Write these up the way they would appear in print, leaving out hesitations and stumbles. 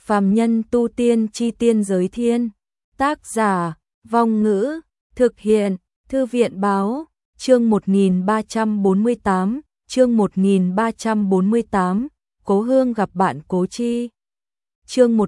Phàm nhân tu tiên chi tiên giới thiên. Tác giả, Vong Ngữ, thực hiện, Thư viện Báo, chương 1348, chương 1348, Cố Hương gặp bạn Cố Chi. Chương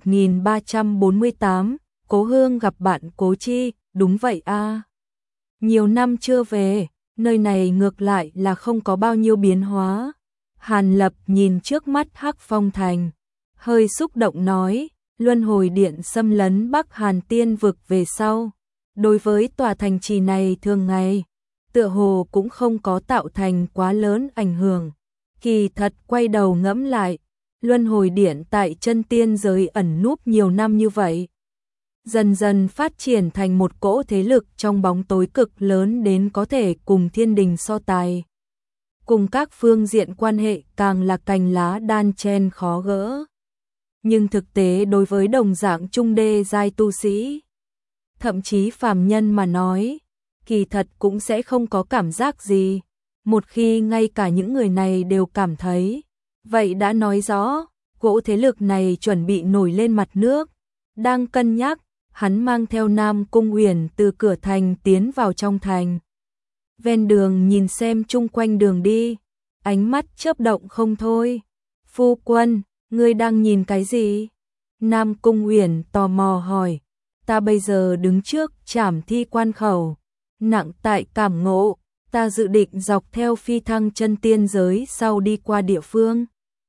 1348, Cố Hương gặp bạn Cố Chi, đúng vậy a. Nhiều năm chưa về, nơi này ngược lại là không có bao nhiêu biến hóa. Hàn Lập nhìn trước mắt Hắc Phong Thành, hơi xúc động nói, luân hồi điện xâm lấn Bắc Hàn Tiên vực về sau. Đối với tòa thành trì này thường ngày, tựa hồ cũng không có tạo thành quá lớn ảnh hưởng. Kỳ thật quay đầu ngẫm lại, luân hồi điện tại chân tiên giới ẩn núp nhiều năm như vậy, dần dần phát triển thành một cỗ thế lực trong bóng tối cực lớn đến có thể cùng thiên đình so tài. Cùng các phương diện quan hệ càng là cành lá đan chen khó gỡ. Nhưng thực tế đối với đồng dạng trung đê giai tu sĩ, thậm chí phàm nhân mà nói, kỳ thật cũng sẽ không có cảm giác gì. Một khi ngay cả những người này đều cảm thấy, vậy đã nói rõ, cỗ thế lực này chuẩn bị nổi lên mặt nước. Đang cân nhắc, hắn mang theo Nam Cung Uyển từ cửa thành tiến vào trong thành. Ven đường nhìn xem chung quanh đường đi, ánh mắt chớp động không thôi. Phu quân, ngươi đang nhìn cái gì? Nam Cung Uyển tò mò hỏi. Ta bây giờ đứng trước Trảm Thi quan khẩu, nặng tại cảm ngộ, ta dự định dọc theo phi thăng chân tiên giới sau đi qua địa phương.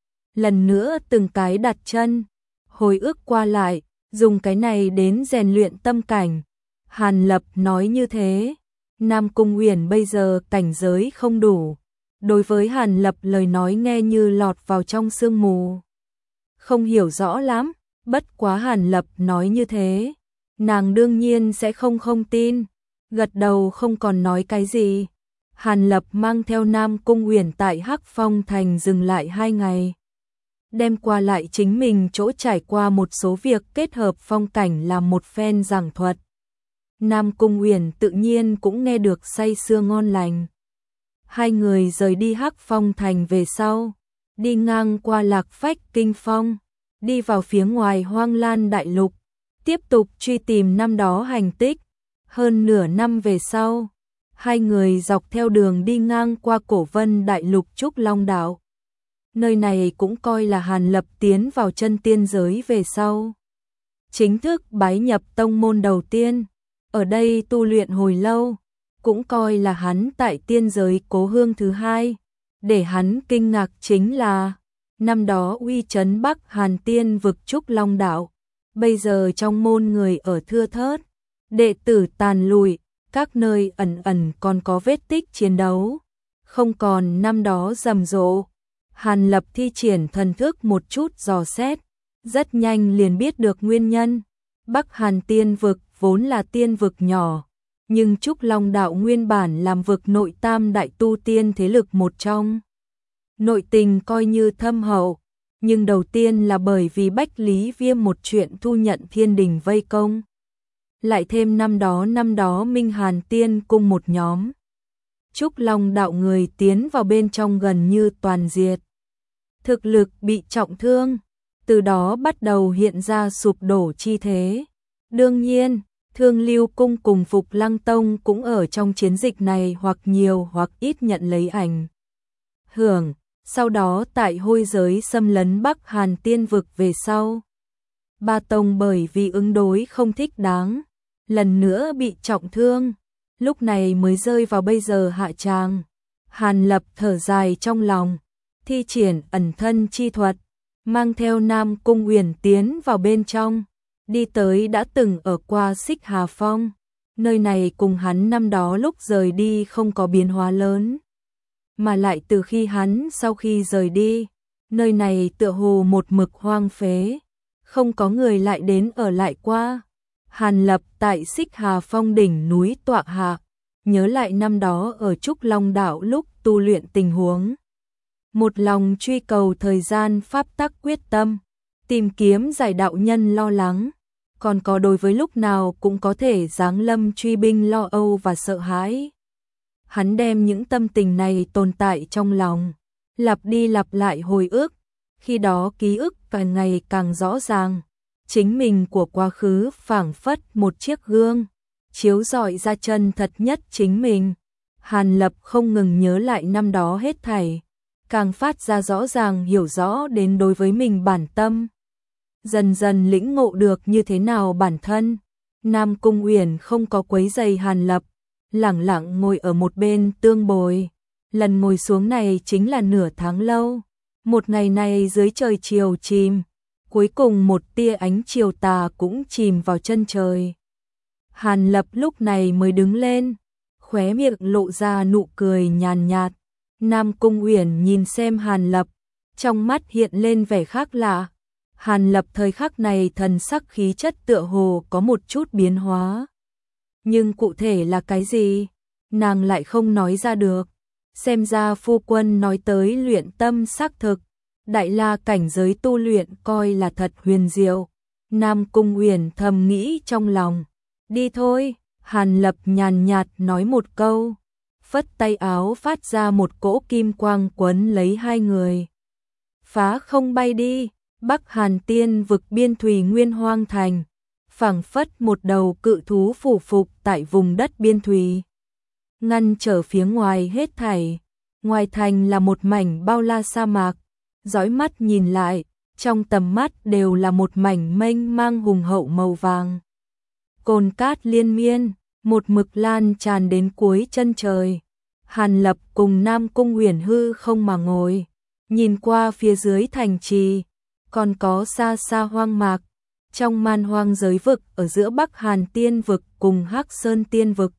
Lần nữa từng cái đặt chân, hồi ức qua lại, dùng cái này đến rèn luyện tâm cảnh. Hàn Lập nói như thế. Nam Cung Uyển bây giờ cảnh giới không đủ. Đối với Hàn Lập lời nói nghe như lọt vào trong sương mù. Không hiểu rõ lắm, bất quá Hàn Lập nói như thế. Nàng đương nhiên sẽ không tin. Gật đầu không còn nói cái gì. Hàn Lập mang theo Nam Cung Uyển tại Hắc Phong Thành dừng lại 2 ngày. Đem qua lại chính mình chỗ trải qua một số việc kết hợp phong cảnh làm một phen giảng thuật. Nam Cung Uyển tự nhiên cũng nghe được say sưa ngon lành. Hai người rời đi Hắc Phong Thành về sau, đi ngang qua Lạc Phách Kinh Phong, đi vào phía ngoài Hoang Lan Đại Lục, tiếp tục truy tìm năm đó hành tích. Hơn nửa năm về sau, hai người dọc theo đường đi ngang qua Cổ Vân Đại Lục Trúc Long Đảo. Nơi này cũng coi là Hàn Lập tiến vào chân tiên giới về sau, chính thức bái nhập tông môn đầu tiên. Ở đây tu luyện hồi lâu, cũng coi là hắn tại tiên giới cố hương thứ 2. Để hắn kinh ngạc chính là, năm đó uy chấn Bắc Hàn Tiên vực Trúc Long Đảo, bây giờ trong môn người ở thưa thớt, đệ tử tàn lụi, các nơi ẩn ẩn còn có vết tích chiến đấu, không còn năm đó rầm rộ. Hàn Lập thi triển thần thức một chút dò xét, rất nhanh liền biết được nguyên nhân. Bắc Hàn Tiên vực vốn là tiên vực nhỏ, nhưng Trúc Long Đạo nguyên bản làm vực nội tam đại tu tiên thế lực một trong. Nội tình coi như thâm hậu, nhưng đầu tiên là bởi vì Bách Lý Viêm một chuyện thu nhận thiên đình vây công. Lại thêm năm đó Minh Hàn Tiên cùng một nhóm. Trúc Long Đạo người tiến vào bên trong gần như toàn diệt. Thực lực bị trọng thương, từ đó bắt đầu hiện ra sụp đổ chi thế. Đương nhiên, Thương Lưu Cung cùng Phục Lăng Tông cũng ở trong chiến dịch này hoặc nhiều hoặc ít nhận lấy ảnh hưởng. Sau đó tại hôi giới xâm lấn Bắc Hàn Tiên vực về sau, ba tông bởi vì ứng đối không thích đáng, lần nữa bị trọng thương, lúc này mới rơi vào bây giờ hạ tràng. Hàn Lập thở dài trong lòng, thi triển ẩn thân chi thuật, mang theo Nam Cung Uyển tiến vào bên trong, đi tới đã từng ở qua Xích Hà Phong. Nơi này cùng hắn năm đó lúc rời đi không có biến hóa lớn, mà lại từ khi hắn sau khi rời đi, nơi này tựa hồ một mực hoang phế, không có người lại đến ở lại qua. Hàn Lập tại Xích Hà Phong đỉnh núi tọa hạ, nhớ lại năm đó ở Trúc Long Đảo lúc tu luyện tình huống. Một lòng truy cầu thời gian pháp tắc quyết tâm, tìm kiếm giải đạo nhân lo lắng, còn có đối với lúc nào cũng có thể giáng lâm truy binh lo âu và sợ hãi. Hắn đem những tâm tình này tồn tại trong lòng, lặp đi lặp lại hồi ức, khi đó ký ức càng ngày càng rõ ràng, chính mình của quá khứ phảng phất một chiếc gương, chiếu rọi ra chân thật nhất chính mình. Hàn Lập không ngừng nhớ lại năm đó hết thảy, càng phát ra rõ ràng hiểu rõ đến đối với mình bản tâm. Dần dần lĩnh ngộ được như thế nào bản thân. Nam Cung Uyển không có quấy rầy Hàn Lập, lẳng lặng ngồi ở một bên tương bồi. Lần ngồi xuống này chính là nửa tháng lâu. Một ngày này dưới trời chiều chìm, cuối cùng một tia ánh chiều tà cũng chìm vào chân trời. Hàn Lập lúc này mới đứng lên, khóe miệng lộ ra nụ cười nhàn nhạt. Nam Cung Uyển nhìn xem Hàn Lập, trong mắt hiện lên vẻ khác lạ. Hàn Lập thời khắc này thần sắc khí chất tựa hồ có một chút biến hóa. Nhưng cụ thể là cái gì, nàng lại không nói ra được. Xem ra phu quân nói tới luyện tâm xác thực, đại la cảnh giới tu luyện coi là thật huyền diệu. Nam Cung Uyển thầm nghĩ trong lòng. Đi thôi, Hàn Lập nhàn nhạt nói một câu, phất tay áo phát ra một cỗ kim quang quấn lấy hai người. Phá không bay đi. Bắc Hàn Tiên vực biên thùy nguyên hoang thành, phảng phất một đầu cự thú phủ phục tại vùng đất biên thùy, ngăn trở phía ngoài hết thảy. Ngoài thành là một mảnh bao la sa mạc, dõi mắt nhìn lại, trong tầm mắt đều là một mảnh mênh mang hùng hậu màu vàng. Cồn cát liên miên, một mực lan tràn đến cuối chân trời. Hàn Lập cùng Nam Cung Uyển hư không mà ngồi, nhìn qua phía dưới thành trì, còn có xa xa hoang mạc, trong man hoang giới vực ở giữa Bắc Hàn Tiên vực cùng Hắc Sơn Tiên vực.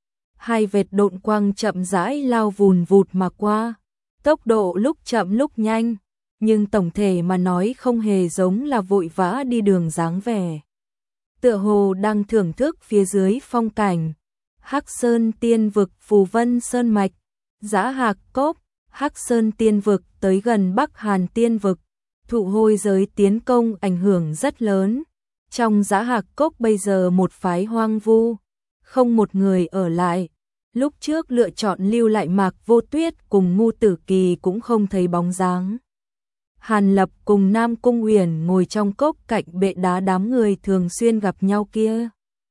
Hai vệt độn quang chậm rãi lao vùn vụt mà qua, tốc độ lúc chậm lúc nhanh, nhưng tổng thể mà nói không hề giống là vội vã đi đường dáng vẻ. Tựa hồ đang thưởng thức phía dưới phong cảnh. Hắc Sơn Tiên vực Phù Vân Sơn Mạch, Dã Hạc Cốc, Hắc Sơn Tiên vực tới gần Bắc Hàn Tiên vực. Thụ hôi giới tiến công ảnh hưởng rất lớn. Trong Dã Hạc Cốc bây giờ một phái hoang vu, không một người ở lại. Lúc trước lựa chọn lưu lại Mạc Vô Tuyết cùng Ngu Tử Kỳ cũng không thấy bóng dáng. Hàn Lập cùng Nam Cung Uyển ngồi trong cốc cạnh bệ đá đám người thường xuyên gặp nhau kia.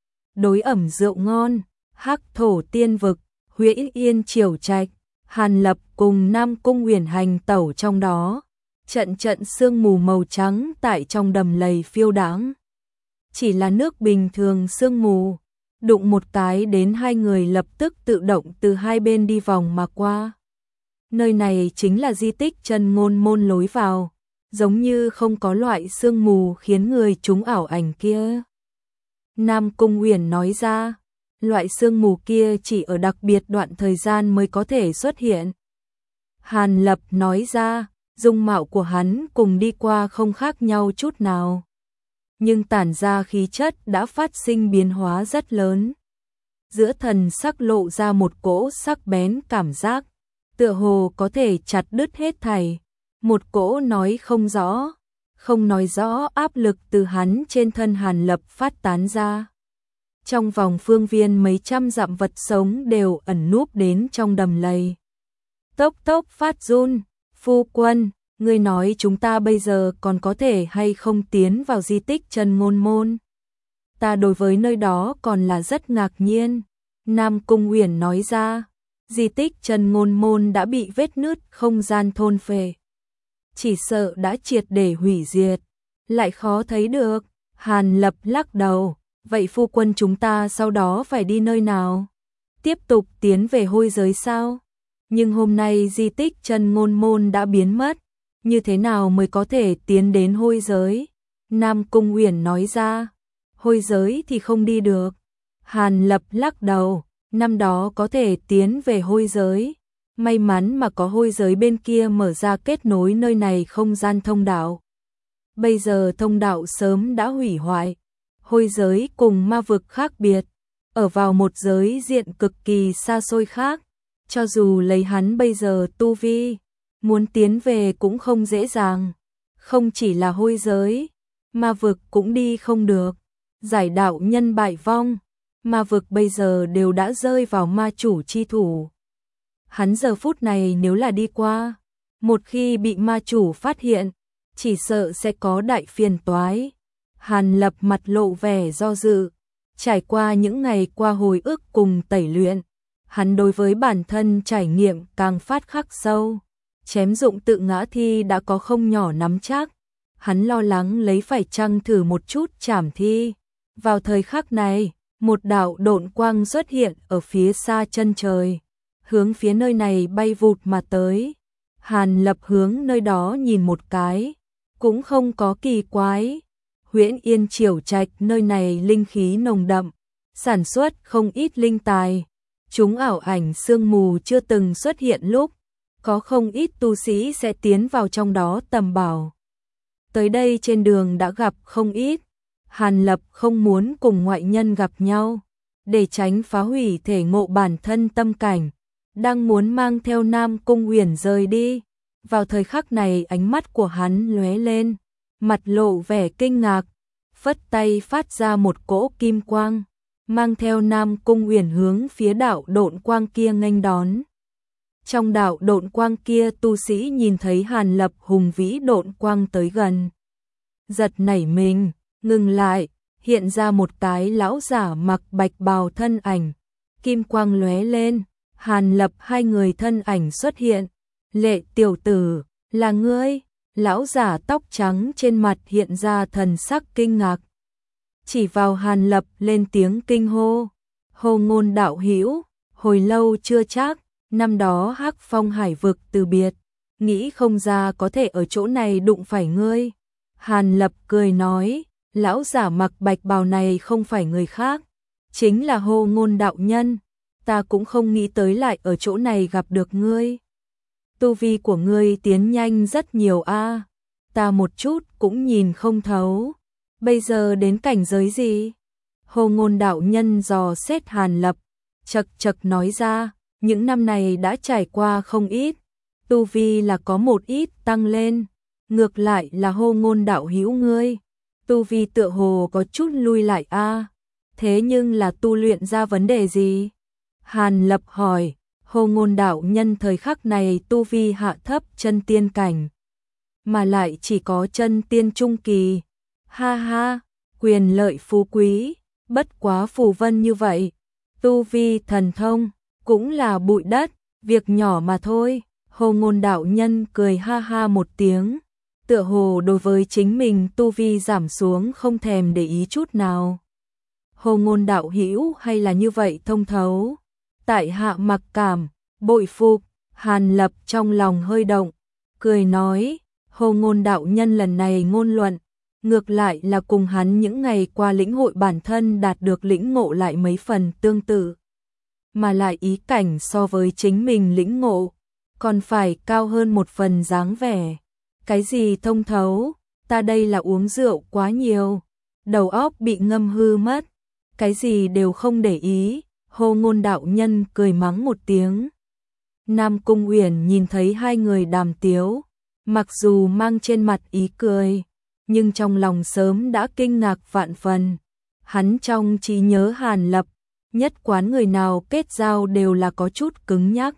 Đối ẩm rượu ngon, Hắc Thổ Tiên vực, Huyễn Yên Triều Trạch, Hàn Lập cùng Nam Cung Uyển hành tẩu trong đó. Trận trận sương mù màu trắng tại trong đầm lầy phiêu đãng. Chỉ là nước bình thường sương mù, đụng một cái đến hai người lập tức tự động từ hai bên đi vòng mà qua. Nơi này chính là di tích Chân Ngôn môn lối vào, giống như không có loại sương mù khiến người chúng ảo ảnh kia. Nam Cung Uyển nói ra, loại sương mù kia chỉ ở đặc biệt đoạn thời gian mới có thể xuất hiện. Hàn Lập nói ra, dung mạo của hắn cùng đi qua không khác nhau chút nào, nhưng tản ra khí chất đã phát sinh biến hóa rất lớn. Giữa thần sắc lộ ra một cỗ sắc bén cảm giác, tựa hồ có thể chặt đứt hết thảy. Một cỗ nói không nói rõ áp lực từ hắn trên thân Hàn Lập phát tán ra. Trong vòng phương viên mấy trăm dặm vật sống đều ẩn núp đến trong đầm lầy. Tốc tốc phát run. Phu quân, ngươi nói chúng ta bây giờ còn có thể hay không tiến vào di tích Chân Ngôn môn? Ta đối với nơi đó còn là rất ngạc nhiên. Nam Cung Uyển nói ra, di tích Chân Ngôn môn đã bị vết nứt không gian thôn phệ, chỉ sợ đã triệt để hủy diệt, lại khó thấy được. Hàn Lập lắc đầu, vậy phu quân chúng ta sau đó phải đi nơi nào? Tiếp tục tiến về hôi giới sao? Nhưng hôm nay di tích Chân Ngôn môn đã biến mất, như thế nào mới có thể tiến đến hôi giới? Nam Cung Uyển nói ra, hôi giới thì không đi được. Hàn Lập lắc đầu, năm đó có thể tiến về hôi giới, may mắn mà có hôi giới bên kia mở ra kết nối nơi này không gian thông đạo. Bây giờ thông đạo sớm đã hủy hoại. Hôi giới cùng ma vực khác biệt, ở vào một giới diện cực kỳ xa xôi khác. Cho dù lấy hắn bây giờ tu vi, muốn tiến về cũng không dễ dàng. Không chỉ là hôi giới, ma vực cũng đi không được. Giải đạo nhân bại vong, ma vực bây giờ đều đã rơi vào ma chủ chi thủ. Hắn giờ phút này nếu là đi qua, một khi bị ma chủ phát hiện, chỉ sợ sẽ có đại phiền toái. Hàn Lập mặt lộ vẻ do dự, trải qua những ngày qua hồi ức cùng tẩy luyện, hắn đối với bản thân trải nghiệm càng phát khắc sâu, chém dụng tự ngã thi đã có không nhỏ nắm chắc, hắn lo lắng lấy phải chăng thử một chút trảm thi. Vào thời khắc này, một đạo độn quang xuất hiện ở phía xa chân trời, hướng phía nơi này bay vụt mà tới. Hàn Lập hướng nơi đó nhìn một cái, cũng không có kỳ quái. Huyễn Yên Triểu Trạch nơi này linh khí nồng đậm, sản xuất không ít linh tài. Chúng ảo ảnh sương mù chưa từng xuất hiện lúc, có không ít tu sĩ sẽ tiến vào trong đó tầm bảo. Tới đây trên đường đã gặp không ít. Hàn Lập không muốn cùng ngoại nhân gặp nhau, để tránh phá hủy thể ngộ bản thân tâm cảnh, đang muốn mang theo Nam Cung Uyển rời đi. Vào thời khắc này ánh mắt của hắn lóe lên, mặt lộ vẻ kinh ngạc, phất tay phát ra một cỗ kim quang, mang theo Nam Cung Uyển hướng phía đạo độn quang kia nghênh đón. Trong đạo độn quang kia tu sĩ nhìn thấy Hàn Lập hùng vĩ độn quang tới gần, giật nảy mình, ngừng lại, hiện ra một cái lão giả mặc bạch bào thân ảnh, kim quang lóe lên, Hàn Lập hai người thân ảnh xuất hiện. Lệ tiểu tử, là ngươi? Lão giả tóc trắng trên mặt hiện ra thần sắc kinh ngạc, chỉ vào Hàn Lập lên tiếng kinh hô. Hồ Ngôn đạo hữu, hồi lâu chưa chắc, năm đó Hắc Phong Hải vực từ biệt, nghĩ không ra có thể ở chỗ này đụng phải ngươi. Hàn Lập cười nói, lão giả mặc bạch bào này không phải người khác, chính là Hồ Ngôn đạo nhân, ta cũng không nghĩ tới lại ở chỗ này gặp được ngươi. Tu vi của ngươi tiến nhanh rất nhiều a, ta một chút cũng nhìn không thấu. Bây giờ đến cảnh giới gì? Hồ Ngôn đạo nhân dò xét Hàn Lập, chậc chậc nói ra, những năm này đã trải qua không ít, tu vi là có một ít tăng lên, ngược lại là Hồ Ngôn đạo hữu ngươi, tu vi tựa hồ có chút lui lại a, thế nhưng là tu luyện ra vấn đề gì? Hàn Lập hỏi. Hồ Ngôn đạo nhân thời khắc này tu vi hạ thấp chân tiên cảnh, mà lại chỉ có chân tiên trung kỳ. Ha ha, quyền lợi phú quý, bất quá phù vân như vậy, tu vi thần thông cũng là bụi đất, việc nhỏ mà thôi. Hồ Ngôn đạo nhân cười ha ha một tiếng, tựa hồ đối với chính mình tu vi giảm xuống không thèm để ý chút nào. Hồ Ngôn đạo hữu hay là như vậy thông thấu? Tại hạ mặc cảm, bội phục. Hàn Lập trong lòng hơi động, cười nói, Hồ Ngôn đạo nhân lần này ngôn luận, ngược lại là cùng hắn những ngày qua lĩnh hội bản thân đạt được lĩnh ngộ lại mấy phần tương tự, mà lại ý cảnh so với chính mình lĩnh ngộ, còn phải cao hơn một phần dáng vẻ. Cái gì thông thấu, ta đây là uống rượu quá nhiều, đầu óc bị ngâm hư mất, cái gì đều không để ý. Hồ Ngôn đạo nhân cười mắng một tiếng. Nam Cung Uyển nhìn thấy hai người đàm tiếu, mặc dù mang trên mặt ý cười, nhưng trong lòng sớm đã kinh ngạc vạn phần. Hắn trong trí nhớ Hàn Lập, nhất quán người nào kết giao đều là có chút cứng nhắc,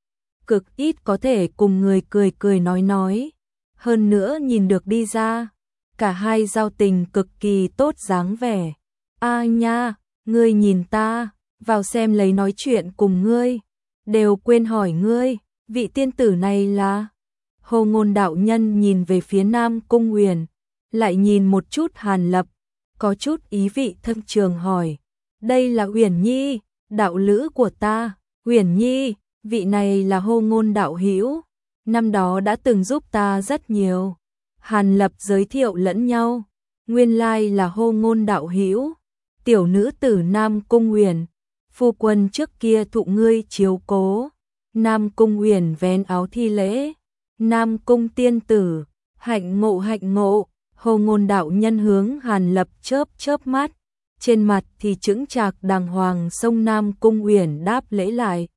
cực ít có thể cùng người cười cười nói. Hơn nữa nhìn được đi ra, cả hai giao tình cực kỳ tốt dáng vẻ. A nha, ngươi nhìn ta, vào xem lấy nói chuyện cùng ngươi, đều quên hỏi ngươi, vị tiên tử này là? Hồ Ngôn đạo nhân nhìn về phía Nam Cung Uyển, lại nhìn một chút Hàn Lập, có chút ý vị thâm trường hỏi, đây là Uyển Nhi, đạo lữ của ta. Uyển Nhi, vị này là Hồ Ngôn đạo hữu, năm đó đã từng giúp ta rất nhiều. Hàn Lập giới thiệu lẫn nhau, nguyên lai là Hồ Ngôn đạo hữu, tiểu nữ tử Nam Cung Uyển, phu quân trước kia thụ ngươi chiếu cố. Nam Cung Uyển vén áo thi lễ, Nam Cung tiên tử, hạnh ngộ. Hồ Ngôn đạo nhân hướng Hàn Lập chớp chớp mắt, trên mặt thì chững chạc đàng hoàng xông Nam Cung Uyển đáp lễ lại.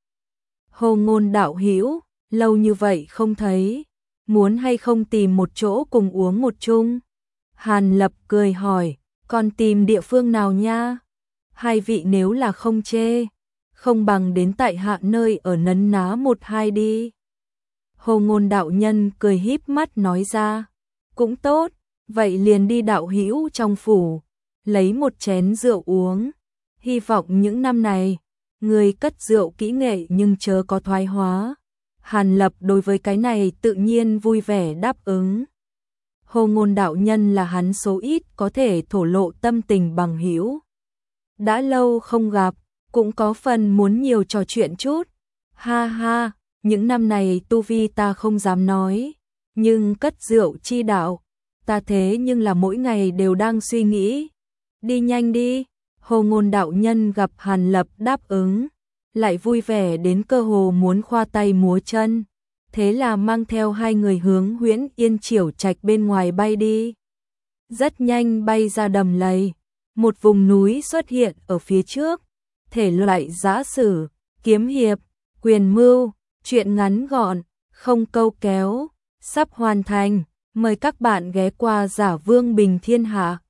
Hồ Ngôn đạo hữu, lâu như vậy không thấy, muốn hay không tìm một chỗ cùng uống một chung? Hàn Lập cười hỏi, còn tìm địa phương nào nha? Hai vị nếu là không chê, không bằng đến tại hạ nơi ở nấn ná một hai đi. Hồ Ngôn đạo nhân cười híp mắt nói ra, cũng tốt, vậy liền đi đạo hữu trong phủ, lấy một chén rượu uống. Hy vọng những năm này, người cất rượu kỹ nghệ nhưng chớ có thoái hóa. Hàn Lập đối với cái này tự nhiên vui vẻ đáp ứng. Hồ Ngôn đạo nhân là hắn số ít có thể thổ lộ tâm tình bằng hữu. Đã lâu không gặp, cũng có phần muốn nhiều trò chuyện chút. Ha ha, những năm này tu vi ta không dám nói, nhưng cất rượu chi đạo, ta thế nhưng là mỗi ngày đều đang suy nghĩ. Đi nhanh đi. Hồ Ngôn đạo nhân gặp Hàn Lập đáp ứng, lại vui vẻ đến cơ hồ muốn khoa tay múa chân. Thế là mang theo hai người hướng Huyễn Yên Chiểu Trạch bên ngoài bay đi. Rất nhanh bay ra đầm lầy, một vùng núi xuất hiện ở phía trước. Thể loại giã sử, kiếm hiệp, quyền mưu, truyện ngắn gọn, không câu kéo, sắp hoàn thành. Mời các bạn ghé qua Giả Vương Bình Thiên Hạ.